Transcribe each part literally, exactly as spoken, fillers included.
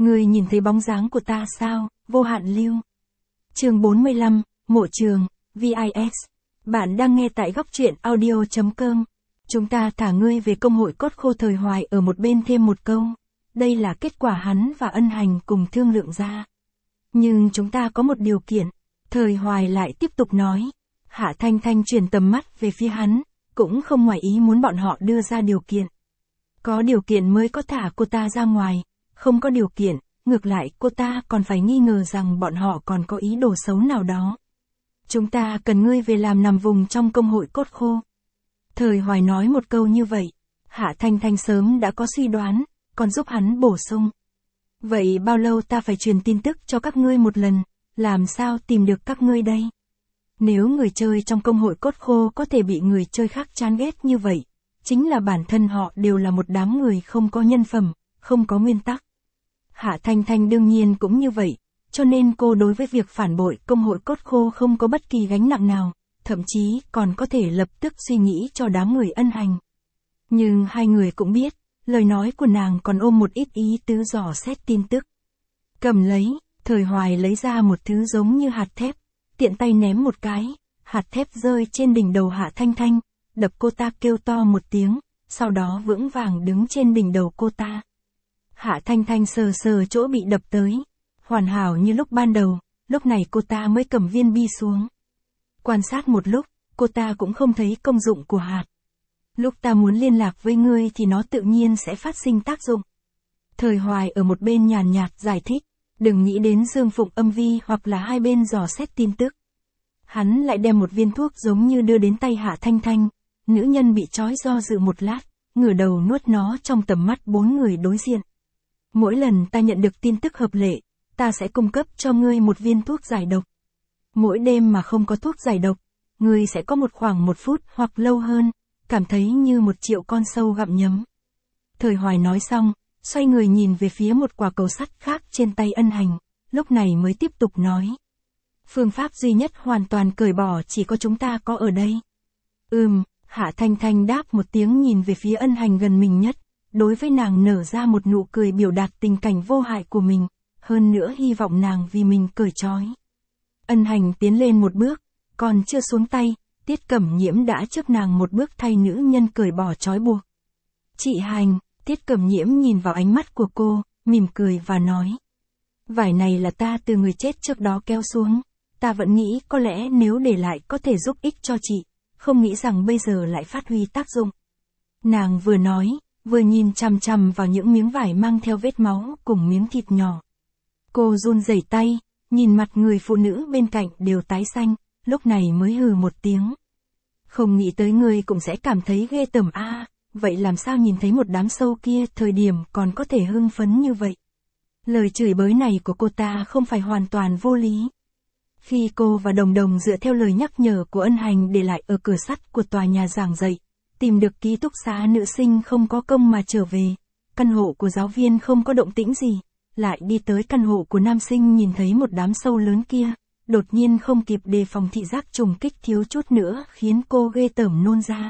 Ngươi nhìn thấy bóng dáng của ta sao, Vô Hạn Lưu? Chương bốn mươi lăm, Mộ Trường, vê i ét. Bạn đang nghe tại góc truyện audio chấm com. Chúng ta thả ngươi về công hội cốt khô thời Hoài ở một bên thêm một câu. Đây là kết quả hắn và Ân Hành cùng thương lượng ra. Nhưng chúng ta có một điều kiện. Thời Hoài lại tiếp tục nói. Hạ Thanh Thanh chuyển tầm mắt về phía hắn, cũng không ngoài ý muốn bọn họ đưa ra điều kiện. Có điều kiện mới có thả cô ta ra ngoài, không có điều kiện, ngược lại cô ta còn phải nghi ngờ rằng bọn họ còn có ý đồ xấu nào đó. Chúng ta cần ngươi về làm nằm vùng trong công hội cốt khô. Thời Hoài nói một câu như vậy, Hạ Thanh Thanh sớm đã có suy đoán, còn giúp hắn bổ sung. Vậy bao lâu ta phải truyền tin tức cho các ngươi một lần, làm sao tìm được các ngươi đây? Nếu người chơi trong công hội cốt khô có thể bị người chơi khác chán ghét như vậy, chính là bản thân họ đều là một đám người không có nhân phẩm, không có nguyên tắc. Hạ Thanh Thanh đương nhiên cũng như vậy, cho nên cô đối với việc phản bội công hội cốt khô không có bất kỳ gánh nặng nào, thậm chí còn có thể lập tức suy nghĩ cho đám người Ân Hành. Nhưng hai người cũng biết, lời nói của nàng còn ôm một ít ý tứ dò xét tin tức. Cầm lấy, Thời Hoài lấy ra một thứ giống như hạt thép, tiện tay ném một cái, hạt thép rơi trên đỉnh đầu Hạ Thanh Thanh, đập cô ta kêu to một tiếng, sau đó vững vàng đứng trên đỉnh đầu cô ta. Hạ Thanh Thanh sờ sờ chỗ bị đập tới, hoàn hảo như lúc ban đầu, lúc này cô ta mới cầm viên bi xuống. Quan sát một lúc, cô ta cũng không thấy công dụng của hạt. Lúc ta muốn liên lạc với ngươi thì nó tự nhiên sẽ phát sinh tác dụng. Thời Hoài ở một bên nhàn nhạt giải thích, đừng nghĩ đến Dương Phụng âm vi hoặc là hai bên dò xét tin tức. Hắn lại đem một viên thuốc giống như đưa đến tay Hạ Thanh Thanh, nữ nhân bị trói do dự một lát, ngửa đầu nuốt nó trong tầm mắt bốn người đối diện. Mỗi lần ta nhận được tin tức hợp lệ, ta sẽ cung cấp cho ngươi một viên thuốc giải độc. Mỗi đêm mà không có thuốc giải độc, ngươi sẽ có một khoảng một phút hoặc lâu hơn, cảm thấy như một triệu con sâu gặm nhấm. Thời Hoài nói xong, xoay người nhìn về phía một quả cầu sắt khác trên tay Ân Hành, lúc này mới tiếp tục nói. Phương pháp duy nhất hoàn toàn cởi bỏ chỉ có chúng ta có ở đây. Ừm, Hạ Thanh Thanh đáp một tiếng nhìn về phía Ân Hành gần mình nhất, đối với nàng nở ra một nụ cười biểu đạt tình cảnh vô hại của mình, hơn nữa hy vọng nàng vì mình cởi trói. Ân Hành tiến lên một bước, còn chưa xuống tay, Tiết Cẩm Nhiễm đã trước nàng một bước thay nữ nhân cởi bỏ trói buộc. Chị Hành, Tiết Cẩm Nhiễm nhìn vào ánh mắt của cô, mỉm cười và nói. Vải này là ta từ người chết trước đó kéo xuống, ta vẫn nghĩ có lẽ nếu để lại có thể giúp ích cho chị, không nghĩ rằng bây giờ lại phát huy tác dụng. Nàng vừa nói, vừa nhìn chằm chằm vào những miếng vải mang theo vết máu cùng miếng thịt nhỏ. Cô run rẩy tay, nhìn mặt người phụ nữ bên cạnh đều tái xanh, lúc này mới hừ một tiếng. Không nghĩ tới ngươi cũng sẽ cảm thấy ghê tởm a, à, vậy làm sao nhìn thấy một đám sâu kia thời điểm còn có thể hưng phấn như vậy. Lời chửi bới này của cô ta không phải hoàn toàn vô lý. Khi cô và Đồng Đồng dựa theo lời nhắc nhở của Ân Hành để lại ở cửa sắt của tòa nhà giảng dạy, tìm được ký túc xá nữ sinh không có công mà trở về, căn hộ của giáo viên không có động tĩnh gì, lại đi tới căn hộ của nam sinh nhìn thấy một đám sâu lớn kia, đột nhiên không kịp đề phòng thị giác trùng kích thiếu chút nữa khiến cô ghê tởm nôn ra.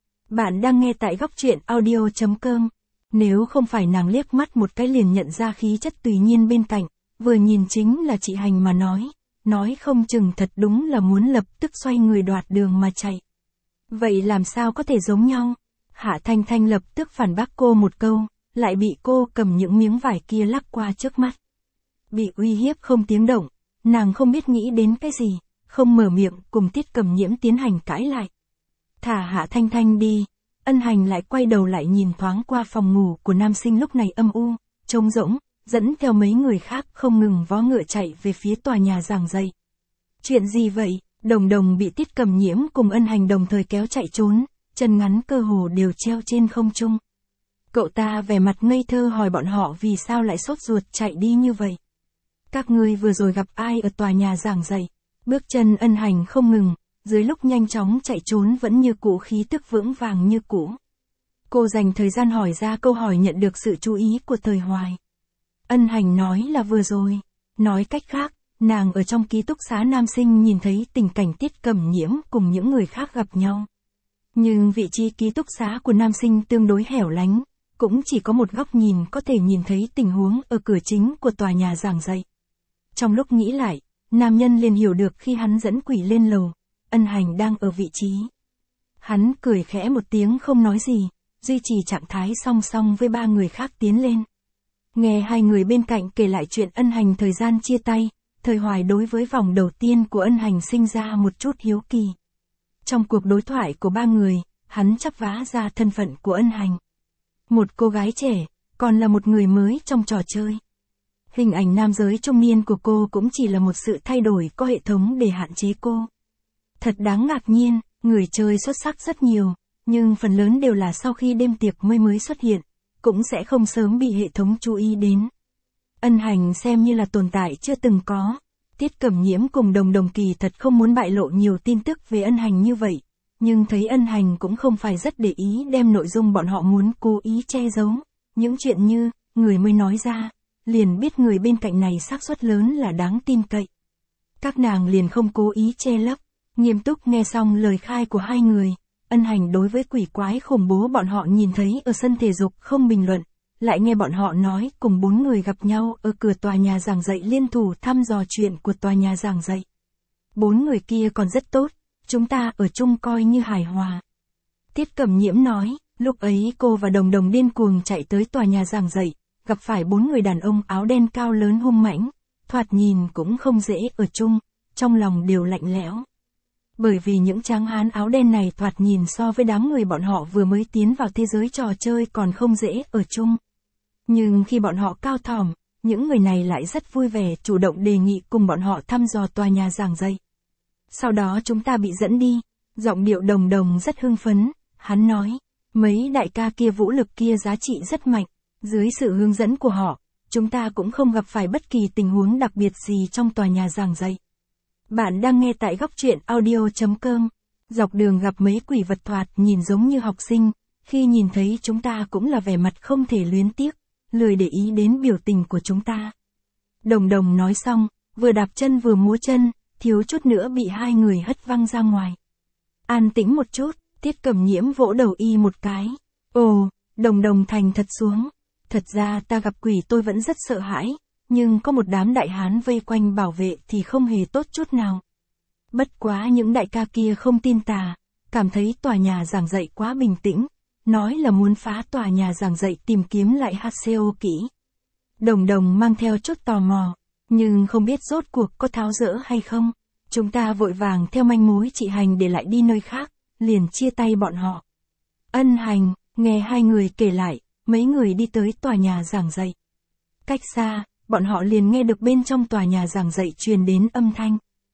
Bạn đang nghe tại góc truyện audio chấm com. Nếu không phải nàng liếc mắt một cái liền nhận ra khí chất tùy nhiên bên cạnh, vừa nhìn chính là chị Hành mà nói, nói không chừng thật đúng là muốn lập tức xoay người đoạt đường mà chạy. Vậy làm sao có thể giống nhau? Hạ Thanh Thanh lập tức phản bác cô một câu, lại bị cô cầm những miếng vải kia lắc qua trước mắt. Bị uy hiếp không tiếng động, nàng không biết nghĩ đến cái gì, không mở miệng cùng Tiết Cẩm Nhiễm tiến hành cãi lại. Thả Hạ Thanh Thanh đi, Ân Hành lại quay đầu lại nhìn thoáng qua phòng ngủ của nam sinh lúc này âm u, trống rỗng, dẫn theo mấy người khác không ngừng vó ngựa chạy về phía tòa nhà giảng dạy. Chuyện gì vậy? Đồng Đồng bị Tiết Cẩm Nhiễm cùng Ân Hành đồng thời kéo chạy trốn, chân ngắn cơ hồ đều treo trên không trung. Cậu ta vẻ mặt ngây thơ hỏi bọn họ vì sao lại sốt ruột chạy đi như vậy. Các ngươi vừa rồi gặp ai ở tòa nhà giảng dạy? Bước chân Ân Hành không ngừng, dưới lúc nhanh chóng chạy trốn vẫn như cũ khí tức vững vàng như cũ. Cô dành thời gian hỏi ra câu hỏi nhận được sự chú ý của Thời Hoài. Ân Hành nói là vừa rồi. Nói cách khác, nàng ở trong ký túc xá nam sinh nhìn thấy tình cảnh Tiết Cẩm Nhiễm cùng những người khác gặp nhau. Nhưng vị trí ký túc xá của nam sinh tương đối hẻo lánh, cũng chỉ có một góc nhìn có thể nhìn thấy tình huống ở cửa chính của tòa nhà giảng dạy. Trong lúc nghĩ lại, nam nhân liền hiểu được khi hắn dẫn quỷ lên lầu, Ân Hành đang ở vị trí. Hắn cười khẽ một tiếng không nói gì, duy trì trạng thái song song với ba người khác tiến lên. Nghe hai người bên cạnh kể lại chuyện Ân Hành thời gian chia tay, Thời Hoài đối với vòng đầu tiên của Ân Hành sinh ra một chút hiếu kỳ. Trong cuộc đối thoại của ba người, hắn chắp vá ra thân phận của Ân Hành. Một cô gái trẻ, còn là một người mới trong trò chơi. Hình ảnh nam giới trung niên của cô cũng chỉ là một sự thay đổi có hệ thống để hạn chế cô. Thật đáng ngạc nhiên, người chơi xuất sắc rất nhiều, nhưng phần lớn đều là sau khi đêm tiệc mới mới xuất hiện, cũng sẽ không sớm bị hệ thống chú ý đến. Ân Hành xem như là tồn tại chưa từng có. Tiết Cẩm Nhiễm cùng Đồng Đồng kỳ thật không muốn bại lộ nhiều tin tức về Ân Hành như vậy, nhưng thấy Ân Hành cũng không phải rất để ý đem nội dung bọn họ muốn cố ý che giấu. Những chuyện như, người mới nói ra, liền biết người bên cạnh này xác suất lớn là đáng tin cậy. Các nàng liền không cố ý che lấp, nghiêm túc nghe xong lời khai của hai người. Ân Hành đối với quỷ quái khủng bố bọn họ nhìn thấy ở sân thể dục không bình luận, lại nghe bọn họ nói cùng bốn người gặp nhau ở cửa tòa nhà giảng dạy liên thủ thăm dò chuyện của tòa nhà giảng dạy. Bốn người kia còn rất tốt, chúng ta ở chung coi như hài hòa. Tiết Cẩm Nhiễm nói, lúc ấy cô và Đồng Đồng điên cuồng chạy tới tòa nhà giảng dạy, gặp phải bốn người đàn ông áo đen cao lớn hung mãnh, thoạt nhìn cũng không dễ ở chung, trong lòng đều lạnh lẽo. Bởi vì những tráng hán áo đen này thoạt nhìn so với đám người bọn họ vừa mới tiến vào thế giới trò chơi còn không dễ ở chung. Nhưng khi bọn họ cao thỏm, những người này lại rất vui vẻ chủ động đề nghị cùng bọn họ thăm dò tòa nhà giảng dạy. Sau đó chúng ta bị dẫn đi, giọng điệu Đồng Đồng rất hưng phấn, hắn nói, mấy đại ca kia vũ lực kia giá trị rất mạnh, dưới sự hướng dẫn của họ, chúng ta cũng không gặp phải bất kỳ tình huống đặc biệt gì trong tòa nhà giảng dạy. Bạn đang nghe tại góc truyện audio chấm com. Dọc đường gặp mấy quỷ vật thoạt nhìn giống như học sinh, khi nhìn thấy chúng ta cũng là vẻ mặt không thể luyến tiếc, lười để ý đến biểu tình của chúng ta. Đồng Đồng nói xong, vừa đạp chân vừa múa chân, thiếu chút nữa bị hai người hất văng ra ngoài. An tĩnh một chút, Tiết Cẩm Nhiễm vỗ đầu y một cái. Ồ, Đồng Đồng thành thật xuống. Thật ra ta gặp quỷ tôi vẫn rất sợ hãi, nhưng có một đám đại hán vây quanh bảo vệ thì không hề tốt chút nào. Bất quá những đại ca kia không tin tà, cảm thấy tòa nhà giảng dạy quá bình tĩnh, nói là muốn phá tòa nhà giảng dạy tìm kiếm lại hát xê ô kỹ. Đồng Đồng mang theo chút tò mò, nhưng không biết rốt cuộc có tháo dỡ hay không. Chúng ta vội vàng theo manh mối chị Hành để lại đi nơi khác, liền chia tay bọn họ. Ân Hành, nghe hai người kể lại, mấy người đi tới tòa nhà giảng dạy. Cách xa, bọn họ liền nghe được bên trong tòa nhà giảng dạy truyền đến âm thanh.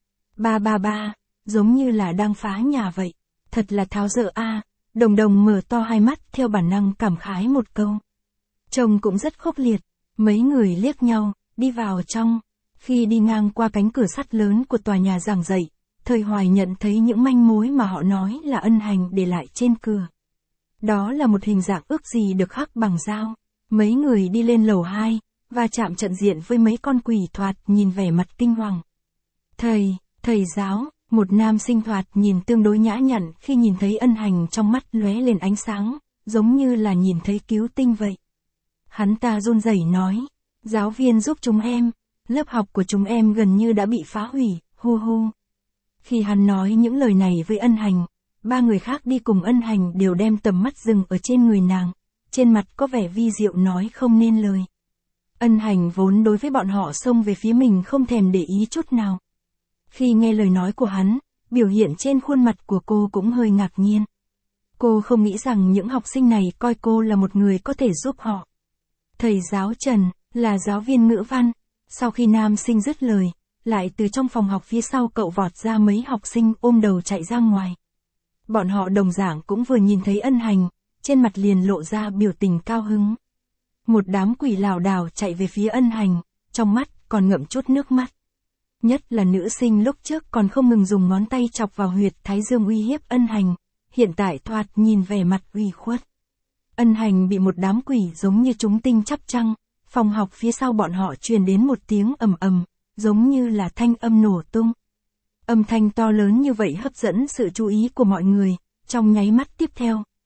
Ba ba ba, giống như là đang phá nhà vậy. Thật là tháo dỡ a. Đồng Đồng mở to hai mắt theo bản năng cảm khái một câu. Trông cũng rất khốc liệt. Mấy người liếc nhau, đi vào trong. Khi đi ngang qua cánh cửa sắt lớn của tòa nhà giảng dạy, Thời Hoài nhận thấy những manh mối mà họ nói là Ân Hành để lại trên cửa. Đó là một hình dạng ước gì được khắc bằng dao. Mấy người đi lên lầu hai, và chạm trận diện với mấy con quỷ thoạt nhìn vẻ mặt kinh hoàng. Thầy, thầy giáo, một nam sinh thoạt nhìn tương đối nhã nhặn khi nhìn thấy Ân Hành trong mắt lóe lên ánh sáng, giống như là nhìn thấy cứu tinh vậy. Hắn ta run rẩy nói, giáo viên giúp chúng em, lớp học của chúng em gần như đã bị phá hủy, hu hu. Khi hắn nói những lời này với Ân Hành, ba người khác đi cùng Ân Hành đều đem tầm mắt dừng ở trên người nàng, trên mặt có vẻ vi diệu nói không nên lời. Ân Hành vốn đối với bọn họ xông về phía mình không thèm để ý chút nào. Khi nghe lời nói của hắn, biểu hiện trên khuôn mặt của cô cũng hơi ngạc nhiên. Cô không nghĩ rằng những học sinh này coi cô là một người có thể giúp họ. Thầy giáo Trần, là giáo viên ngữ văn. Sau khi nam sinh dứt lời, lại từ trong phòng học phía sau cậu vọt ra mấy học sinh ôm đầu chạy ra ngoài. Bọn họ đồng dạng cũng vừa nhìn thấy Ân Hành, trên mặt liền lộ ra biểu tình cao hứng. Một đám quỷ lảo đảo chạy về phía Ân Hành, trong mắt còn ngậm chút nước mắt. Nhất là nữ sinh lúc trước còn không ngừng dùng ngón tay chọc vào huyệt thái dương uy hiếp Ân Hành, hiện tại thoạt nhìn vẻ mặt ủy khuất. Ân Hành bị một đám quỷ giống như chúng tinh chắp trăng, phòng học phía sau bọn họ truyền đến một tiếng ầm ầm, giống như là thanh âm nổ tung. Âm thanh to lớn như vậy hấp dẫn sự chú ý của mọi người, trong nháy mắt tiếp theo,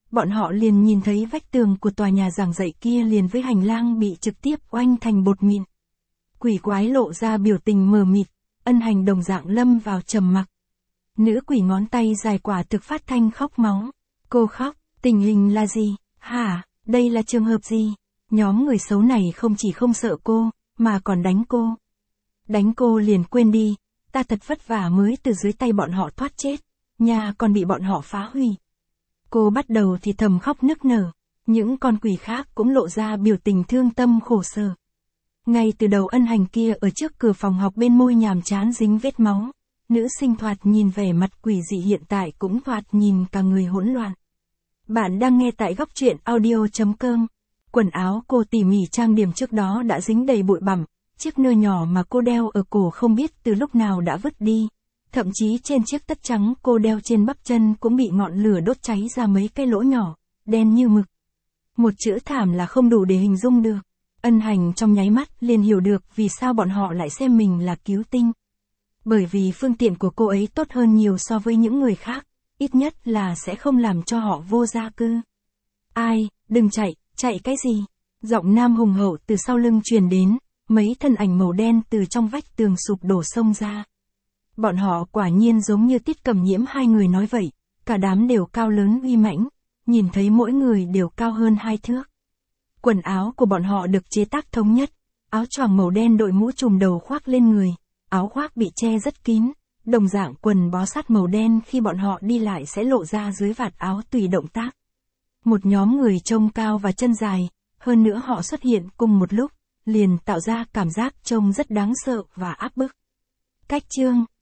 bọn họ liền nhìn thấy vách tường của tòa nhà giảng dạy kia liền với hành lang bị trực tiếp oanh thành bột mịn. Quỷ quái lộ ra biểu tình mờ mịt, Ân Hành đồng dạng lâm vào trầm mặc. Nữ quỷ ngón tay dài quả thực phát thanh khóc máu. Cô khóc, tình hình là gì? Hả, đây là trường hợp gì? Nhóm người xấu này không chỉ không sợ cô, mà còn đánh cô. Đánh cô liền quên đi, ta thật vất vả mới từ dưới tay bọn họ thoát chết, nhà còn bị bọn họ phá hủy. Cô bắt đầu thì thầm khóc nức nở, những con quỷ khác cũng lộ ra biểu tình thương tâm khổ sở. Ngay từ đầu Ân Hành kia ở trước cửa phòng học bên môi nhàm chán dính vết máu, nữ sinh thoạt nhìn vẻ mặt quỷ dị hiện tại cũng thoạt nhìn cả người hỗn loạn. Bạn đang nghe tại góc truyện audio chấm com. Quần áo cô tỉ mỉ trang điểm trước đó đã dính đầy bụi bặm, chiếc nơ nhỏ mà cô đeo ở cổ không biết từ lúc nào đã vứt đi. Thậm chí trên chiếc tất trắng cô đeo trên bắp chân cũng bị ngọn lửa đốt cháy ra mấy cái lỗ nhỏ, đen như mực. Một chữ thảm là không đủ để hình dung được. Ân Hành trong nháy mắt liền hiểu được vì sao bọn họ lại xem mình là cứu tinh. Bởi vì phương tiện của cô ấy tốt hơn nhiều so với những người khác, ít nhất là sẽ không làm cho họ vô gia cư. Ai, đừng chạy, chạy cái gì? Giọng nam hùng hậu từ sau lưng truyền đến, mấy thân ảnh màu đen từ trong vách tường sụp đổ xông ra. Bọn họ quả nhiên giống như Tiết Cẩm Nhiễm hai người nói vậy, cả đám đều cao lớn uy mãnh, nhìn thấy mỗi người đều cao hơn hai thước. Quần áo của bọn họ được chế tác thống nhất, áo choàng màu đen đội mũ trùm đầu khoác lên người, áo khoác bị che rất kín, đồng dạng quần bó sát màu đen khi bọn họ đi lại sẽ lộ ra dưới vạt áo tùy động tác. Một nhóm người trông cao và chân dài, hơn nữa họ xuất hiện cùng một lúc, liền tạo ra cảm giác trông rất đáng sợ và áp bức. Cách chương